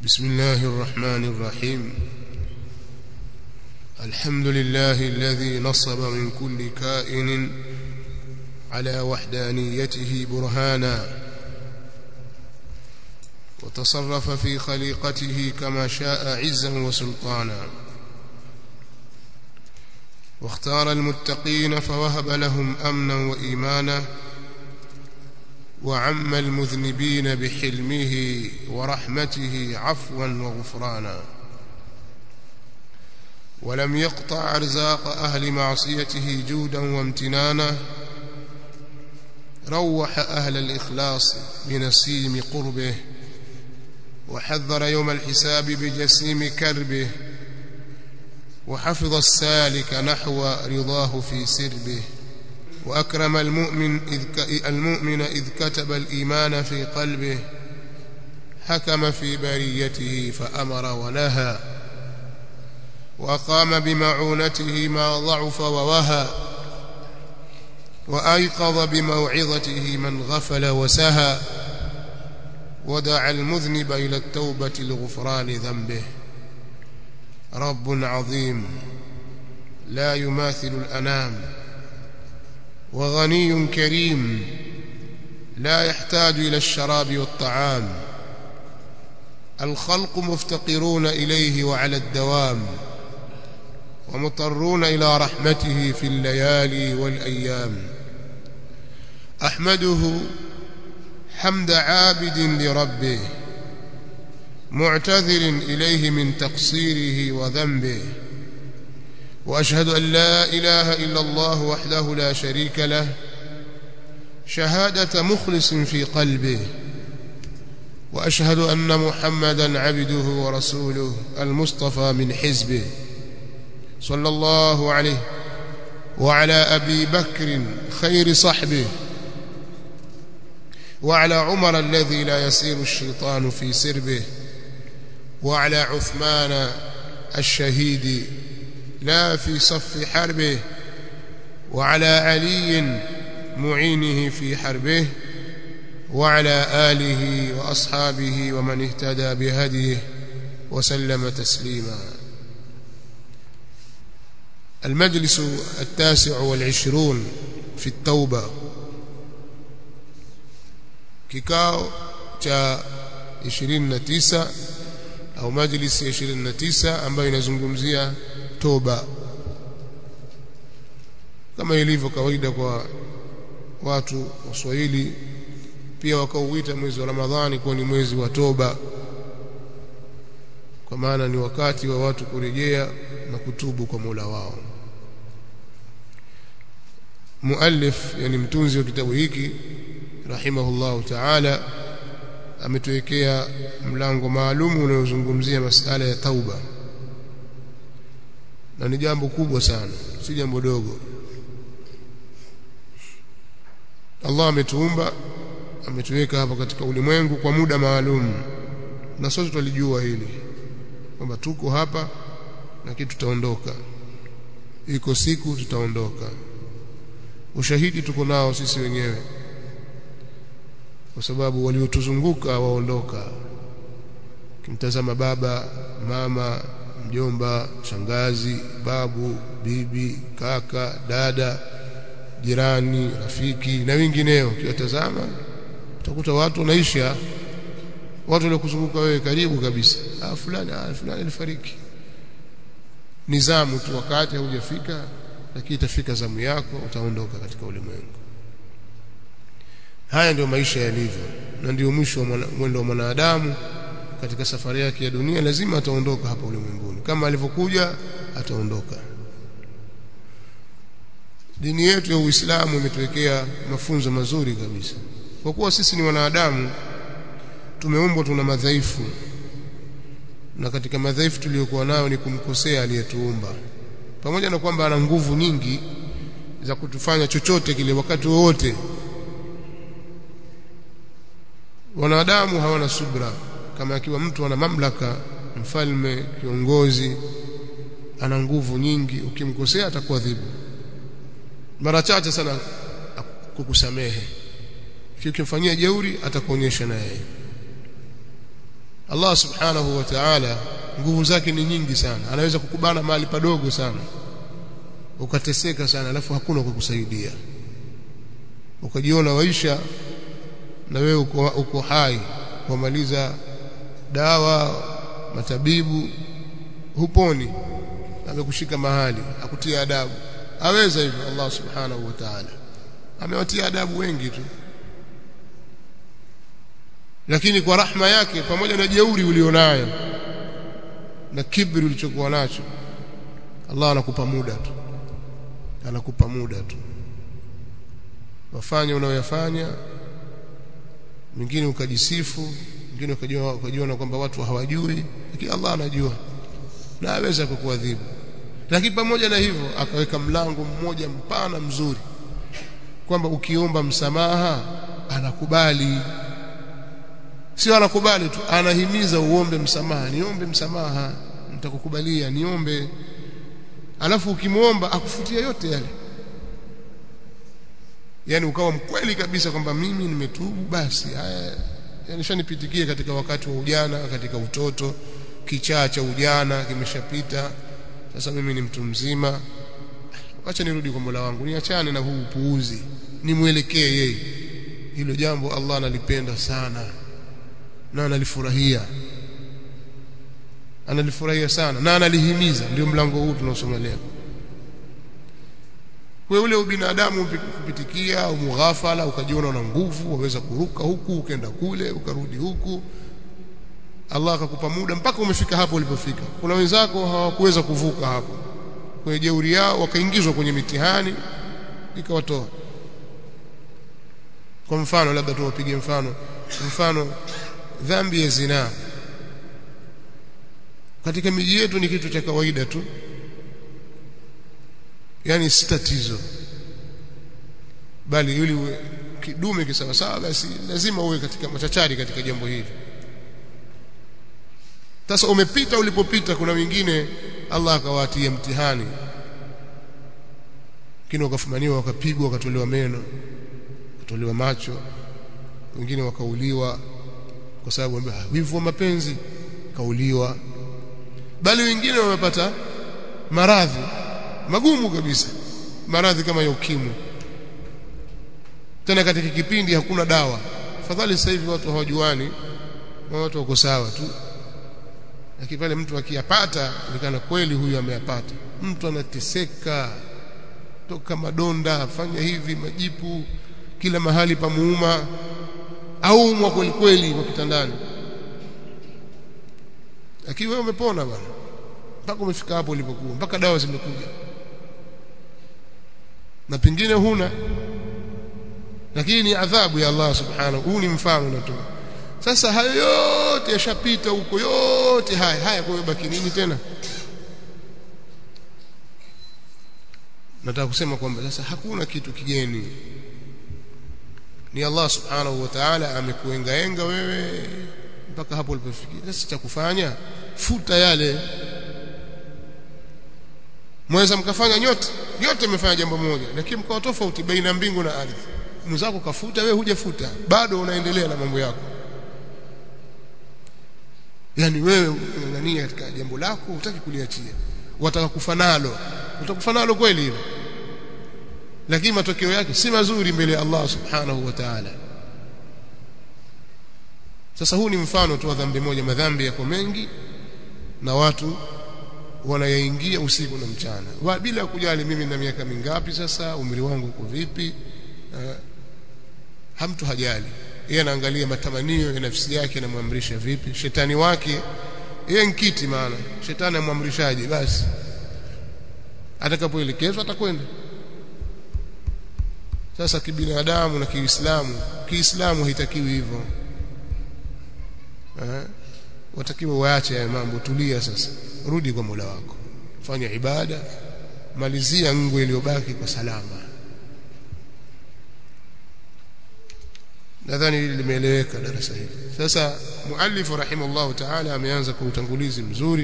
بسم الله الرحمن الرحيم. الحمد لله الذي نصب من كل كائن على وحدانيته برهانا، وتصرف في خليقته كما شاء عزا وسلطانا، واختار المتقين فوهب لهم أمنا وإيمانا، وعم المذنبين بحلمه ورحمته عفوا وغفرانا، ولم يقطع أرزاق أهل معصيته جودا وامتنانا، روح أهل الإخلاص بنسيم قربه، وحذر يوم الحساب بجسيم كربه، وحفظ السالك نحو رضاه في سربه، وأكرم المؤمن إذ كتب الإيمان في قلبه، حكم في بريته فأمر ونهى، وأقام بمعونته ما ضعف ووهى، وأيقظ بموعظته من غفل وسهى، ودعا المذنب إلى التوبة لغفران ذنبه. رب عظيم لا يماثل الأنام، وغني كريم لا يحتاج إلى الشراب والطعام، الخلق مفتقرون إليه وعلى الدوام، ومضطرون إلى رحمته في الليالي والأيام. أحمده حمد عابد لربه، معتذر إليه من تقصيره وذنبه، وأشهد أن لا إله إلا الله وحده لا شريك له، شهادة مخلص في قلبه، وأشهد أن محمدا عبده ورسوله المصطفى من حزبه، صلى الله عليه وعلى أبي بكر خير صحبه، وعلى عمر الذي لا يسير الشيطان في سربه، وعلى عثمان الشهيد لا في صف حربه، وعلى علي معينه في حربه، وعلى آله وأصحابه ومن اهتدى بهديه وسلم تسليما. المجلس 29 في التوبة، kikao cha 29 au majlisi ya 29 ambayo inazungumzia toba. Kama ilivyo kawaida kwa watu wa Swahili, pia wakauita mwezi wa Ramadhani kuwa ni mwezi wa toba, kwa maana ni wakati wa watu kurejea na kutubu kwa Mola wao. Muallif, yani mtunzi wa kitabu hiki rahimahullahu ta'ala, ametuwekea mlango maalum unaozungumzia masala ya tauba, na ni jambo kubwa sana, si jambo dogo. Allah ametuumba, ametuweka hapa katika ulimwengu kwa muda maalum, na sote tulijua hili kwamba tuko hapa na kitu tutaondoka, iko siku tutaondoka. Ushahidi tuko nao sisi wenyewe, kwa sababu waliotuzunguka waondoka. Kimtazama baba, mama, mjomba, shangazi, babu, bibi, kaka, dada, jirani, rafiki na wengineo, ukiwatazama utakuta watu wanaisha, watu waliokuzunguka wewe karibu kabisa. Fulani alifariki. Nizamu tu, wakati haujafika, lakini itafika zamu yako, utaondoka katika ulimwengu. Haya ndio maisha yalivyo, na ndio mwisho wa mwendo wa mwanadamu katika safari yake ya dunia. Lazima ataondoka hapa ulimwenguni, kama alivyokuja ataondoka. Dini yetu ya Uislamu imetuwekea mafunzo mazuri kabisa, kwa kuwa sisi ni wanadamu, tumeumbwa tuna madhaifu, na katika madhaifu tuliyokuwa nayo ni kumkosea aliyetuumba, pamoja na kwamba ana nguvu nyingi za kutufanya chochote kile wakati wote. Wanadamu hawana subra. Kama akiwa mtu ana mamlaka, mfalme, kiongozi, ana nguvu nyingi, ukimkosea atakuadhibu mara chache sana kukusamehe. Ukimfanyia jeuri atakuonyesha na yeye. Allah subhanahu wa ta'ala nguvu zake ni nyingi sana, anaweza kukubana mahali padogo sana ukateseka sana, alafu hakuna kukusaidia, ukajiona waisha na wewe uko hai, kumaliza dawa matabibu huponi, amekushika mahali akutia adabu. Aweza hivyo Allah subhanahu wa ta'ala, amewatia adabu wengi tu, lakini kwa rahma yake pamoja na jeuri ulionayo na kibri ulichokuwa nacho, Allah anakupa muda tu, anakupa muda tu, wafanye unayoyafanya, mwingine ukajisifu, mwingine ukajiona kwamba watu hawajui, lakini Allah anajua na aweza kukuadhibu. Lakini pamoja na hivyo akaweka mlango mmoja mpana mzuri kwamba ukiomba msamaha anakubali. Sio anakubali tu, anahimiza uombe msamaha, niombe msamaha nitakukubalia, niombe. Alafu ukimuomba akufutia yote yale, yani ukawa mkweli kabisa kwamba mimi nimetubu, basi haya yani shanipitikia katika wakati wa ujana, katika utoto, kichaa cha ujana kimeshapita, sasa mimi ni mtu mzima, acha nirudi kwa Mola wangu, niachane na huu upuuzi, nimuelekee yeye. Hilo jambo Allah analipenda sana na analifurahia, sana na analihimiza. Ndio mlango huu tunaosoma leo. Kwa ule ubinadamu kupitikia au mughafala, ukajiona una nguvu, waweza kuruka huku ukenda kule ukarudi huku, Allah akakupa muda mpaka umefika hapo ulipofika. Kuna wenzako hawakuweza kuvuka hapo, kwa jeuri yao wakaingizwa kwenye mitihani ikawatoa. Kwa mfano, labda tuwapige mfano dhambi ya zina katika miji yetu ni kitu cha kawaida tu, yani si tatizo, bali yule kidume kisawa sawa, basi lazima uwe katika machachari katika jambo hili. Sasa umepita ulipopita, kuna wengine Allah akawatia mtihani, kile wakafumaniwa, wakapigwa, wakatolewa meno, wakatolewa macho, wengine wakauliwa kwa sababu wivu wa mapenzi, kauliwa. Bali wengine wamepata maradhi magumu kabisa, maradhi kama ya ukimwi, tena katika kipindi hakuna dawa. Fadhali sasa hivi watu hawajuani, watu wako sawa tu, lakini pale mtu akiyapata nikana kweli huyu ameyapata, mtu anateseka toka madonda, fanya hivi, majipu kila mahali pamuuma, au umwa kweli kweli kwa kitandani, lakini wewe umepona bwana, mpaka umefika hapo ulipokuwa, mpaka dawa zimekuja, na pengine huna, lakini ni adhabu ya Allah subhanahu. Huu ni mfano natoa. Sasa hayo yote yashapita huko, yote haya kwa baki nini tena? Nataka kusema kwamba sasa hakuna kitu kigeni, ni Allah subhanahu wa ta'ala amekuengaenga wewe mpaka hapo ulipofikia. Sasa cha kufanya, futa yale. Mweza mkafanya nyote mmefanya jambo moja, lakini mkawa tofauti baina mbingu na ardhi. Mzako kafuta, wewe hujafuta, bado unaendelea na mambo yako. Yani wewe unang'ania katika jambo lako, hutaki kuliachia, wataka kufa nalo. Utakufa nalo kweli hilo, lakini matokeo yake si mazuri mbele ya Allah subhanahu wa ta'ala. Sasa huu ni mfano tu wa dhambi moja. Madhambi yako mengi na watu wanayaingia usiku na mchana, bila kujali mimi na miaka mingapi sasa, umri wangu uko vipi, hamtu hajali. Yeye anaangalia matamanio ya nafsi yake, anamwamrisha vipi. Shetani wake yeye nkiti, maana shetani amwamrishaje, basi atakapoelekezwa atakwenda. Sasa kibinadamu na Kiislamu haitakiwi hivyo. Watakiwa waache haya mambo, tulia sasa, rudi kwa Mola wako, fanya ibada, malizia ngwe iliyobaki kwa salama. Nadhani hili limeeleweka darasa hili. Sasa muallif rahimahullah ta'ala ameanza kwa utangulizi mzuri,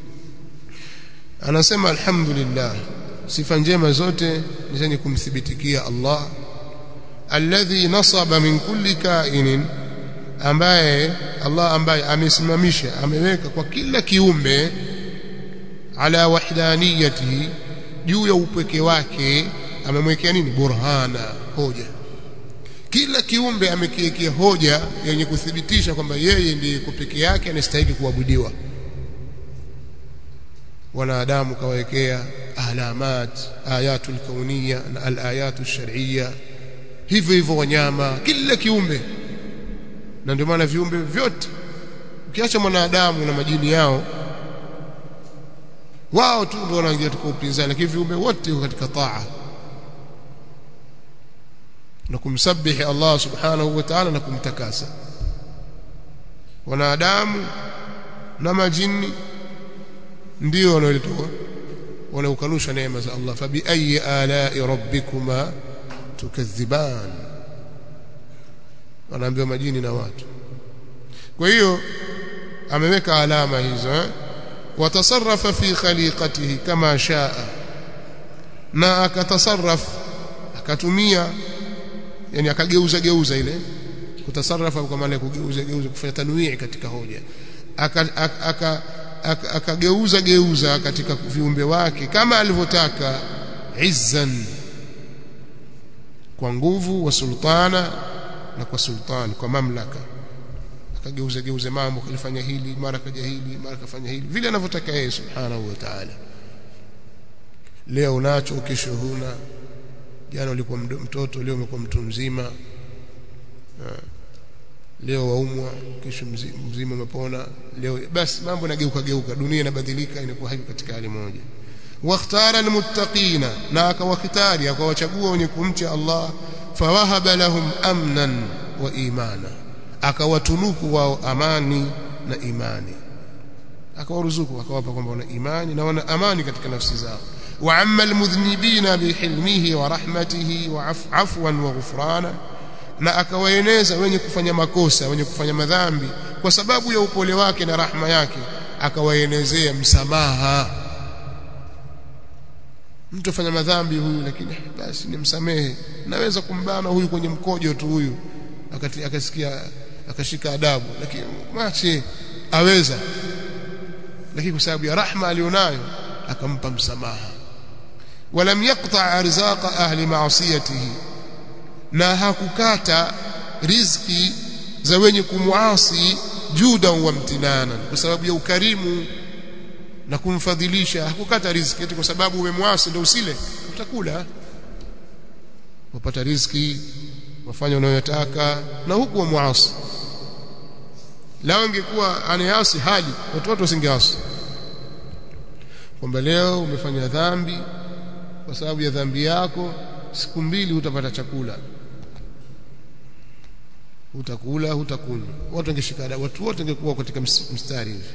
anasema alhamdulillah, sifa njema zote ni zenye kumthibitikia Allah, alladhi nasaba min kulli kainin, ambaye Allah ambaye amesimamisha ameweka kwa kila kiumbe ala wahdaniyatihi juu ya upweke wake amemwekea nini burhana hoja kila kiumbe amekiwekea hoja yenye kuthibitisha kwamba yeye ndiye pekee yake anastahili kuabudiwa wanadamu kawekea alamat ayatul kauniyya na alayatul shar'iyya hivyo hivyo wanyama kila kiumbe na ndio maana viumbe vyote ukiacha mwanadamu na majini yao wao tu ndio wanaingia katika upinzani lakini viumbe wote wako katika taa na kumsabihi Allah subhanahu wa ta'ala na kumtakasa wanadamu na majini ndio wanaokanusha neema za Allah fa bi ayi ala'i rabbikuma tukadhiban wanaambiwa majini na watu kwa hiyo ameweka alama hizo watasarrafa fi khaliqatihi kama shaa na akatasarraf akatumia yani akageuza ile kutasarrafa kwa maana kugeuza kufanya tanwii katika hoja akageuza katika viumbe wake kama alivyotaka izzan kwa nguvu wa sultana na kwa sultani kwa mamlaka akageuza mambo kulifanya hili mara kaja hili mara kafanya hili vile anavyotaka yeye subhanahu wa ta'ala leo unacho kesho huna jana ulikuwa mtoto leo umekuwa mtu mzima leo waumwa kesho mzima umepona leo basi mambo yanageuka dunia inabadilika inakuwa hivi katika hali moja wakhtara almuttaqina na akawakitari akawachagua wenye kumcha Allah fawahaba lahum amnan wa imana akawatunuku wao amani na imani akawaruzuku akawapa kwamba wana imani na wana amani katika nafsi zao wa amma almudhnibina bihilmihi wa rahmatihi wa afwan wa ghufrana na akawaeneza wenye kufanya makosa wenye kufanya madhambi kwa sababu ya upole wake na rahma yake akawaenezea msamaha mtu afanya madhambi huyu lakini basi nimsamehe naweza kumbana huyu kwenye mkojo tu huyu akasikia akashika adabu lakini mwache aweza lakini kwa sababu ya rahma alionayo akampa msamaha walam yaqta arzaqa ahli ma'siyatihi na hakukata riziki za wenye kumuasi juda wa mtinana kwa sababu ya ukarimu na kumfadhilisha hakukata riziki eti kwa sababu umemwasi ndio usile utakula upata riziki wafanya unayotaka na huku muasi lao ingekuwa aniasi hali watu wasingeasi kwamba leo umefanya dhambi kwa sababu ya dhambi yako siku mbili utapata chakula utakula utakunywa watu wangeshikana watu wote wangekuwa katika mstari hivi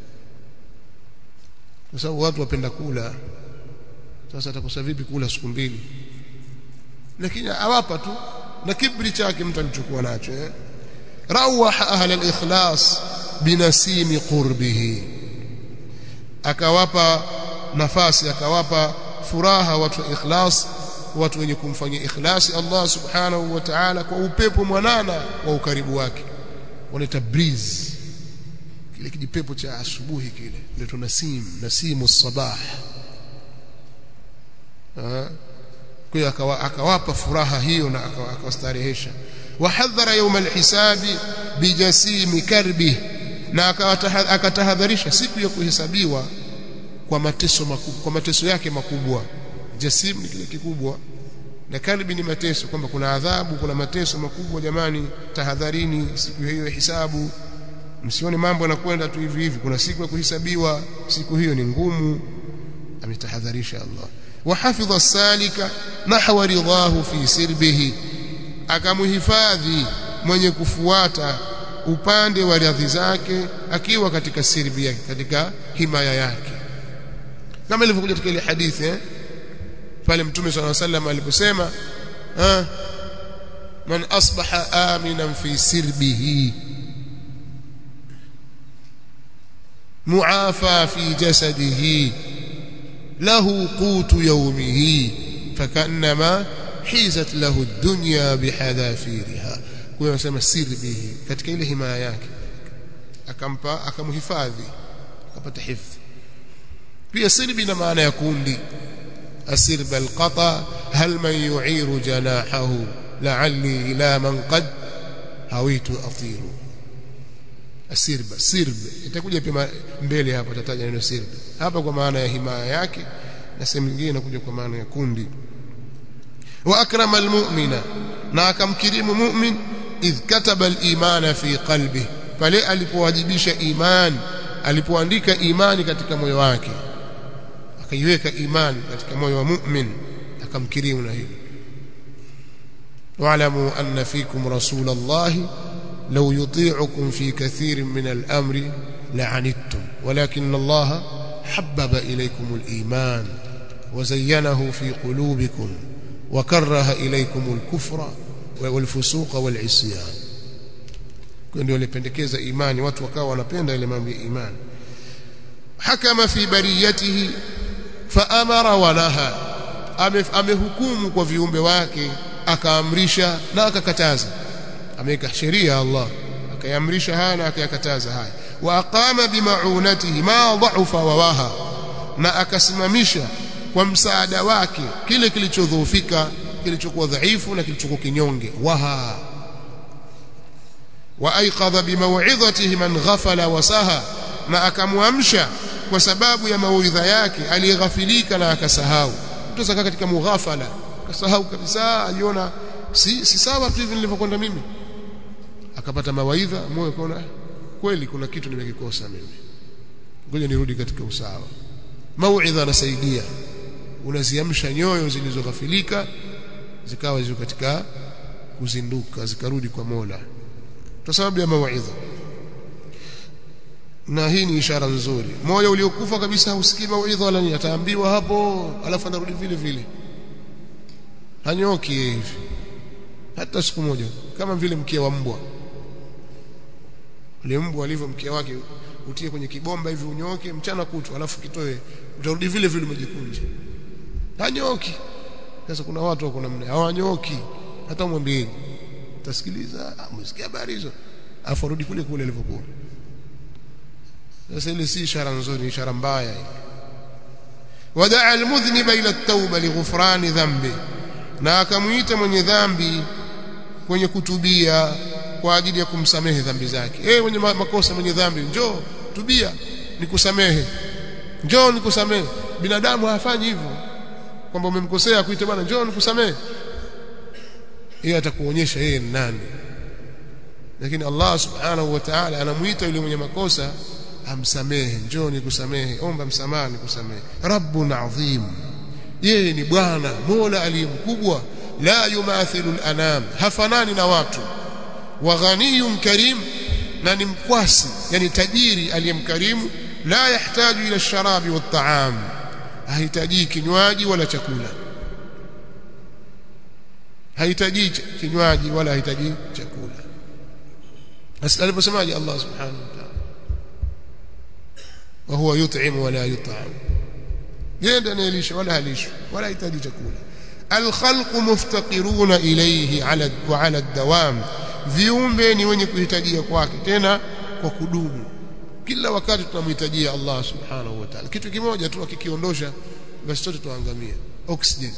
kwa sababu watu wapenda kula sasa atakosa vipi kula siku mbili lakini awapa tu na kibri chake mtu alichukua nacho rawaha ahla al-ikhlas binasimi qurbihi akawapa nafasi akawapa furaha watu wa ikhlas watu wenye kumfanyia ikhlasi Allah subhanahu wa ta'ala kwa upepo mwanana wa ukaribu wake wanaita breeze kile kijipepo cha asubuhi kile ndio nasimu sabah kwa hiyo akawapa furaha hiyo na akawastarehesha wahadhara yawm alhisabi bijasimi karbi na akatahadharisha siku ya kuhesabiwa kwa mateso makubwa kwa mateso yake makubwa jasim ni kile kikubwa na karbi ni mateso kwamba kuna adhabu kuna mateso makubwa jamani tahadharini siku hiyo ya hisabu msione mambo yanakwenda tu hivi hivi kuna siku ya kuhesabiwa siku hiyo ni ngumu ametahadharisha Allah wahafidha salika nahwa ridahu fi sirbihi akamuhifadhi mwenye kufuata upande wa radhi zake akiwa katika sirbi yake katika himaya yake kama ilivyokuja katika ile hadithi pale mtume sallallahu alayhi wasallam aliposema man asbaha aminan fi sirbihi muafa fi jasadihi له قوت يومه فكأنما حيزت له الدنيا بحذافيرها kwa sema siri bihi katika ile himaya yake akamhifadhi akapata hifadhi. Pia sirbi na maana ya kundi, asirba alqata hal man yu'iru janahahu la'alli ila man qad hawitu atiru. Asirba, sirbe itakuja pia mbele hapa, tataja neno sirbe hapa kwa maana ya himaya yake, na sehemu nyingine inakuja kwa maana ya kundi. Wa akrama almu'mina, na akamkirimu mu'min idh kataba al-imana fi qalbihi, pale alipowajibisha imani, alipoandika imani katika moyo wake, akaiweka imani katika moyo wa mu'min, akamkirimu na hili. wa'lamu anna fikum rasulallahi law yuti'ukum fi kathirin min al-amri la'anittum walakinna allaha habbaba ilaykum al-iman wa zayyanahu fi qulubikum wa karaha ilaykum al-kufra wal-fusuqa wal-'isyan. Kwa ndio alipendekeza imani, watu wakawa wanapenda ile mambo ya imani. Hakama fi bariyatihi fa amara wa naha, amehukumu kwa viumbe wake, akaamrisha na akakataza. Ameweka sheria Allah, akaamrisha haya na akayakataza haya. Wa aqama bima'unatihi ma dha'afa wa waha, na akasimamisha kwa msaada wake kile kilichodhoofika, kilichokuwa dhaifu na kilichokuwa kinyonge. Waha wa aiqadha bimaw'idhatihi man ghafala wa saha, na akamwamsha kwa sababu ya mawaidha yake aliyeghafilika na akasahau. Mtu saka katika mughafala akasahau kabisa, aliona si sawa tu hivi nilivyokwenda mimi, akapata mawaidha, moyo kaona kweli kuna kitu nimekikosa mimi, ngoja nirudi katika usawa. Mauidha inasaidia, unaziamsha nyoyo zilizoghafilika zikawa ziko katika kuzinduka, zikarudi kwa Mola kwa sababu ya mawaidha. Na hii ni ishara nzuri. Moyo uliokufa kabisa hausikii mawaidha wala nini, ataambiwa hapo alafu anarudi vile vile, hanyoki hivi hata siku moja, kama vile mkia wa mbwa. Ule mbwa alivyo mkia wake utie kwenye kibomba hivi unyoke mchana kutwa, alafu kitoe utarudi vile vile umejikunja, hanyoki. Sasa kuna watu wako namna hawanyoki, hata mwambie utasikiliza, msikia habari hizo, afu rudi kule kule alivyokuwa. Sasa ile si ishara nzuri, ishara mbaya. Wadaa almudhniba ila at-tauba lighufrani dhanbi, na akamuita mwenye dhambi kwenye kutubia kwa ajili ya kumsamehe dhambi zake. Mwenye makosa, mwenye dhambi, njoo tubia nikusamehe, njoo nikusamehe. Binadamu hafanyi hivyo, kwamba umemkosea kuita bwana njoo nikusamehe. Yeye atakuonyesha yeye ni nani. Lakini Allah subhanahu wa ta'ala anamuita yule mwenye makosa amsamehe, njoo nikusamehe, omba msamaha nikusamehe. Rabbun adhim, yeye ni Bwana Mola aliyemkubwa, la yumathilu al-anam, hafanani na watu. Wa ghaniyun karim, na ni mkwasi, yani tajiri aliyemkarimu. La yahitaji ila sharabi wa ta'am, hahitaji kinywaji wala chakula, hahitaji kinywaji wala hahitaji chakula. Sasa aliposemaje Allah subhanahu wa ta'ala, wa huwa yut'imu wala yut'am, yeye ndiye anayelisha wala halishi wala hahitaji chakula. Al-khalqu muftaqiruna ilayhi ala ad-dawam, viumbe ni wenye kuhitajia kwake, tena kwa kudumu. Kila wakati tunamhitajia Allah subhanahu wa ta'ala. Kitu kimoja tu akikiondosha basi sote tuangamia. Oxygen,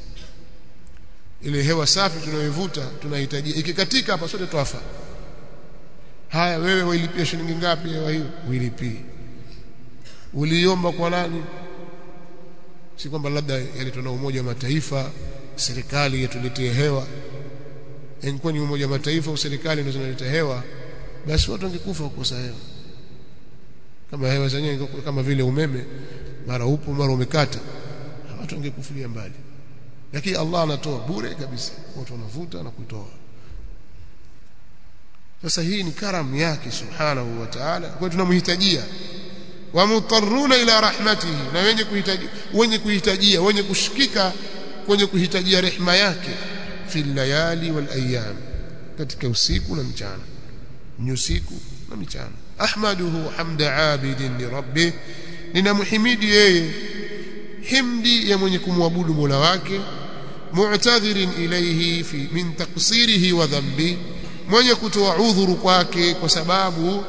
ile hewa safi tunayovuta tunahitajia, ikikatika hapa sote twafa. Haya, wewe wailipia shilingi ngapi hewa hiyo? Uilipie. Uliomba kwa nani? Si kwamba labda yaletwa na Umoja wa Mataifa, serikali yatuletee hewa. Ingekuwa ni Umoja wa Mataifa au serikali ndio zinaleta hewa, basi watu wangekufa kukosa hewa. Kama hewa zenyewe kama vile umeme, mara upo mara umekata, watu wangekufulia mbali. Lakini Allah anatoa bure kabisa, watu wanavuta na kutoa. Sasa hii ni karamu yake subhanahu wa ta'ala, kwa tunamhitajia. Wa mutarruna ila rahmatihi, na wenye kuhitajia, wenye kushikika kwenye kuhitajia rehema yake, fil layali wal ayyam, katika usiku na mchana, ni usiku na mchana. Ahmaduhu hamda abidin li rabbih, ninamhimidi yeye himdi ya mwenye kumwabudu Mola wake. Mu'tadhirin ilayhi fi min taqsirihi wa dhanbi, mwenye kutoa udhuru kwake kwa sababu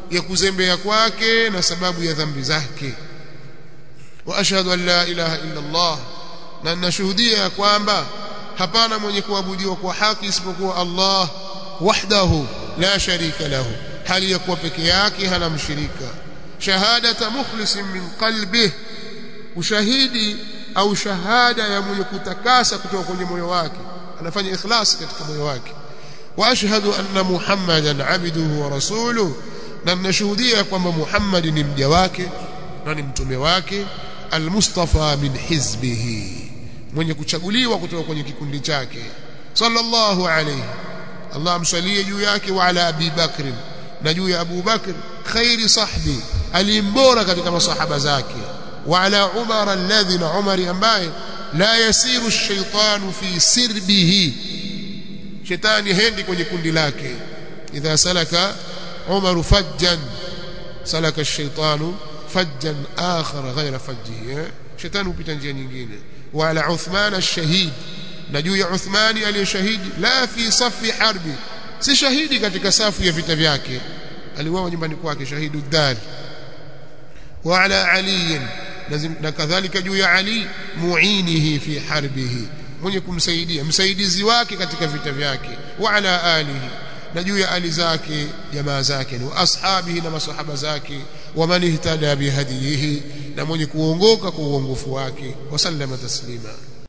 ya kuzembea kwake na sababu ya dhambi zake. Wa ashhadu an la ilaha illa Allah, na nashuhudia kwamba hapana mwenye kuabudiwa kwa haki isipokuwa Allah wahdahu la sharika lahu, hali ya kuwa peke yake hana mshirika. Shahadata mukhlisin min qalbihi, ushahidi au shahada ya mwenye kutakasa kutoka kwenye moyo wake, anafanya ikhlas katika moyo wake. Wa ashhadu anna Muhammadan abduhu wa rasuluhu, na nashuhudia kwamba Muhammad ni mja wake na ni mtume wake. Al-Mustafa min hizbihi, mwenye kuchaguliwa kutoka kwenye kikundi chake. Sallallahu alayhi, Allah amsalie juu yake. Wa ala Abi Bakr, na juu ya Abu Bakr khairi sahbi, alimbora katika masahaba zake. Wa ala Umar alladhi, na Umar ambaye la yasiru ash-shaytanu fi sirbihi, shetani hendi kwenye kundi lake. Idha salaka Umar fajjan salaka ash-shaytanu fajjan akhar ghayra fajjihi, shetani upita njia nyingine. Wa ala Uthman ash-shahid, na juu ya Uthmani aliyeshahidi. La fi safi harbi, si shahidi katika safu ya vita vyake, aliuawa nyumbani kwake, shahidu dar. Wa ala Ali, na kadhalika juu ya Ali, muinihi fi harbihi, mwenye kumsaidia, msaidizi wake katika vita vyake. Wa ala alihi, na juu ya ali zake, jamaa zake, wa ashabihi, na masahaba zake. Wa man ihtada bihadihi, na mwenye kuongoka kwa uongofu wake. Wa sallama taslima.